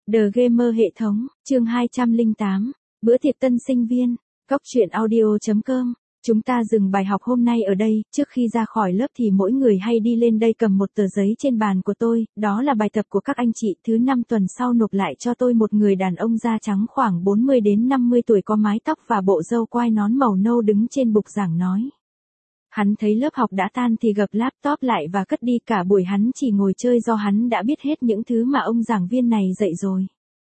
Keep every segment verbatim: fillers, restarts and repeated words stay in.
The Gamer hệ thống, chương hai trăm lẻ tám, bữa tiệc tân sinh viên, Cóc truyện audio chấm com. Chúng ta dừng bài học hôm nay ở đây, trước khi ra khỏi lớp thì mỗi người hay đi lên đây cầm một tờ giấy trên bàn của tôi, đó là bài tập của các anh chị, thứ năm tuần sau nộp lại cho tôi. Một người đàn ông da trắng khoảng bốn mươi đến năm mươi tuổi có mái tóc và bộ râu quai nón màu nâu đứng trên bục giảng nói. Hắn thấy lớp học đã tan thì gập laptop lại và cất đi, cả buổi hắn chỉ ngồi chơi do hắn đã biết hết những thứ mà ông giảng viên này dạy rồi.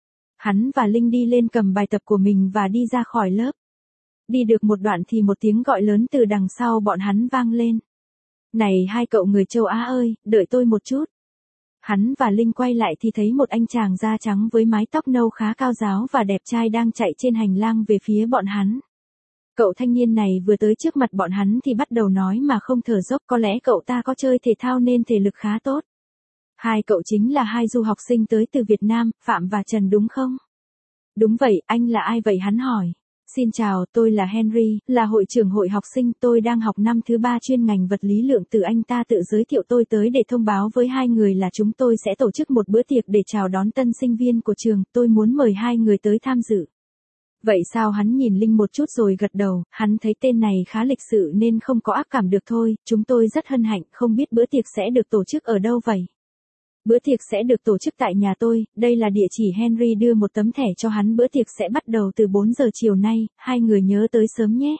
Hắn và Linh đi lên cầm bài tập của mình và đi ra khỏi lớp. Đi được một đoạn thì một tiếng gọi lớn từ đằng sau bọn hắn vang lên. Này hai cậu người châu Á ơi, đợi tôi một chút. Hắn và Linh quay lại thì thấy một anh chàng da trắng với mái tóc nâu khá cao ráo và đẹp trai đang chạy trên hành lang về phía bọn hắn. Cậu thanh niên này vừa tới trước mặt bọn hắn thì bắt đầu nói mà không thở dốc, có lẽ cậu ta có chơi thể thao nên thể lực khá tốt. Hai cậu chính là hai du học sinh tới từ Việt Nam, Phạm và Trần đúng không? Đúng vậy, anh là ai vậy hắn hỏi. Xin chào, tôi là Henry, là hội trưởng hội học sinh, tôi đang học năm thứ ba chuyên ngành vật lý lượng tử. Anh ta tự giới thiệu tôi tới để thông báo với hai người là chúng tôi sẽ tổ chức một bữa tiệc để chào đón tân sinh viên của trường, tôi muốn mời hai người tới tham dự. Vậy sao? Hắn nhìn Linh một chút rồi gật đầu, hắn thấy tên này khá lịch sự nên không có ác cảm được thôi, chúng tôi rất hân hạnh, không biết bữa tiệc sẽ được tổ chức ở đâu vậy? Bữa tiệc sẽ được tổ chức tại nhà tôi, đây là địa chỉ. Henry đưa một tấm thẻ cho hắn. Bữa tiệc sẽ bắt đầu từ bốn giờ chiều nay, hai người nhớ tới sớm nhé.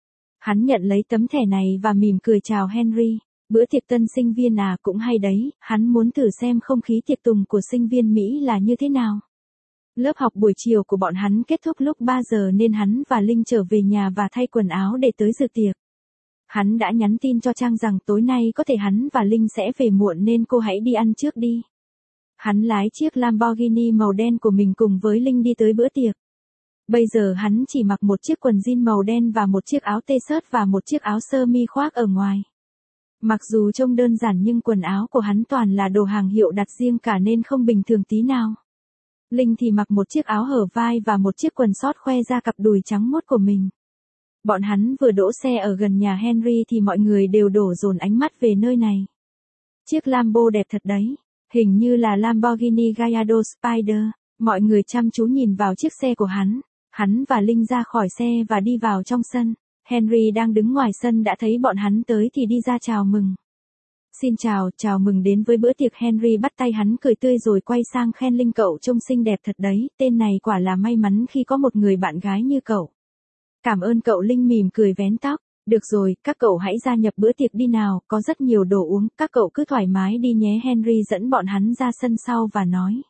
Hắn nhận lấy tấm thẻ này và mỉm cười chào Henry. Bữa tiệc tân sinh viên à, cũng hay đấy, hắn muốn thử xem không khí tiệc tùng của sinh viên Mỹ là như thế nào. Lớp học buổi chiều của bọn hắn kết thúc lúc ba giờ nên hắn và Linh trở về nhà và thay quần áo để tới dự tiệc. Hắn đã nhắn tin cho Trang rằng tối nay có thể hắn và Linh sẽ về muộn nên cô hãy đi ăn trước đi. Hắn lái chiếc Lamborghini màu đen của mình cùng với Linh đi tới bữa tiệc. Bây giờ hắn chỉ mặc một chiếc quần jean màu đen và một chiếc áo t-shirt và một chiếc áo sơ mi khoác ở ngoài. Mặc dù trông đơn giản nhưng quần áo của hắn toàn là đồ hàng hiệu đặt riêng cả nên không bình thường tí nào. Linh thì mặc một chiếc áo hở vai và một chiếc quần sót khoe ra cặp đùi trắng muốt của mình. Bọn hắn vừa đỗ xe ở gần nhà Henry thì mọi người đều đổ dồn ánh mắt về nơi này. Chiếc Lambo đẹp thật đấy, hình như là Lamborghini Gallardo Spider. Mọi người chăm chú nhìn vào chiếc xe của hắn. Hắn và Linh ra khỏi xe và đi vào trong sân. Henry đang đứng ngoài sân đã thấy bọn hắn tới thì đi ra chào mừng. Xin chào, chào mừng đến với bữa tiệc. Henry bắt tay hắn cười tươi rồi quay sang khen Linh, cậu trông xinh đẹp thật đấy, tên này quả là may mắn khi có một người bạn gái như cậu. Cảm ơn cậu. Linh mỉm cười vén tóc. Được rồi, các cậu hãy gia nhập bữa tiệc đi nào, có rất nhiều đồ uống, các cậu cứ thoải mái đi nhé. Henry dẫn bọn hắn ra sân sau và nói.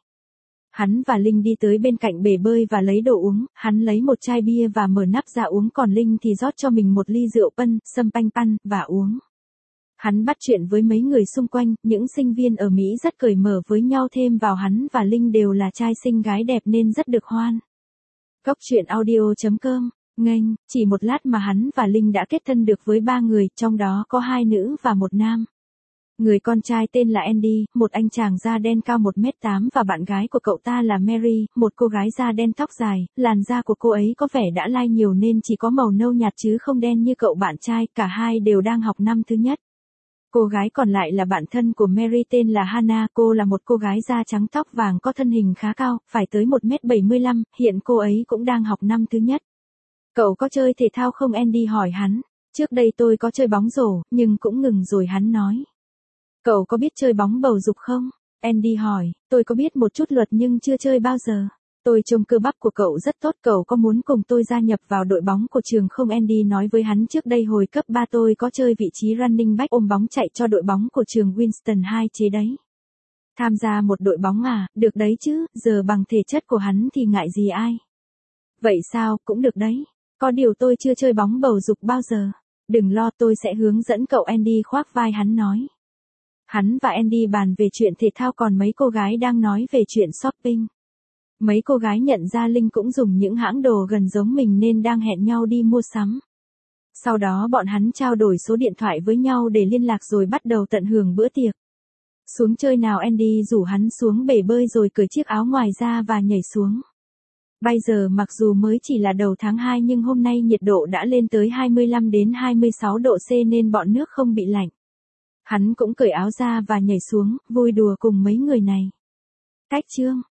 Hắn và Linh đi tới bên cạnh bể bơi và lấy đồ uống, hắn lấy một chai bia và mở nắp ra uống, còn Linh thì rót cho mình một ly rượu pân, sâm panh pan, và uống. Hắn bắt chuyện với mấy người xung quanh, những sinh viên ở Mỹ rất cởi mở với nhau, thêm vào hắn và Linh đều là trai xinh gái đẹp nên rất được hoan. Cóc truyện audio chấm com. Nghênh, chỉ một lát mà hắn và Linh đã kết thân được với ba người, trong đó có hai nữ và một nam. Người con trai tên là Andy, một anh chàng da đen cao một mét tám và bạn gái của cậu ta là Mary, một cô gái da đen tóc dài, làn da của cô ấy có vẻ đã lai nhiều nên chỉ có màu nâu nhạt chứ không đen như cậu bạn trai, cả hai đều đang học năm thứ nhất. Cô gái còn lại là bạn thân của Mary tên là Hannah, cô là một cô gái da trắng tóc vàng có thân hình khá cao, phải tới một mét bảy mươi lăm, hiện cô ấy cũng đang học năm thứ nhất. Cậu có chơi thể thao không? Andy hỏi hắn. Trước đây tôi có chơi bóng rổ, nhưng cũng ngừng rồi, hắn nói. Cậu có biết chơi bóng bầu dục không? Andy hỏi. Tôi có biết một chút luật nhưng chưa chơi bao giờ. Tôi trông cơ bắp của cậu rất tốt, cậu có muốn cùng tôi gia nhập vào đội bóng của trường không? Andy nói với hắn, trước đây hồi cấp ba tôi có chơi vị trí running back, ôm bóng chạy cho đội bóng của trường Winston hai chế đấy. Tham gia một đội bóng à, được đấy chứ, giờ bằng thể chất của hắn thì ngại gì ai. Vậy sao, cũng được đấy. Có điều tôi chưa chơi bóng bầu dục bao giờ. Đừng lo, tôi sẽ hướng dẫn cậu. Andy khoác vai hắn nói. Hắn và Andy bàn về chuyện thể thao còn mấy cô gái đang nói về chuyện shopping. Mấy cô gái nhận ra Linh cũng dùng những hãng đồ gần giống mình nên đang hẹn nhau đi mua sắm. Sau đó bọn hắn trao đổi số điện thoại với nhau để liên lạc rồi bắt đầu tận hưởng bữa tiệc. Xuống chơi nào? Andy rủ hắn xuống bể bơi rồi cởi chiếc áo ngoài ra và nhảy xuống. Bây giờ mặc dù mới chỉ là đầu tháng hai nhưng hôm nay nhiệt độ đã lên tới hai mươi lăm đến hai mươi sáu độ C nên bọn nước không bị lạnh. Hắn cũng cởi áo ra và nhảy xuống, vui đùa cùng mấy người này. Cách chương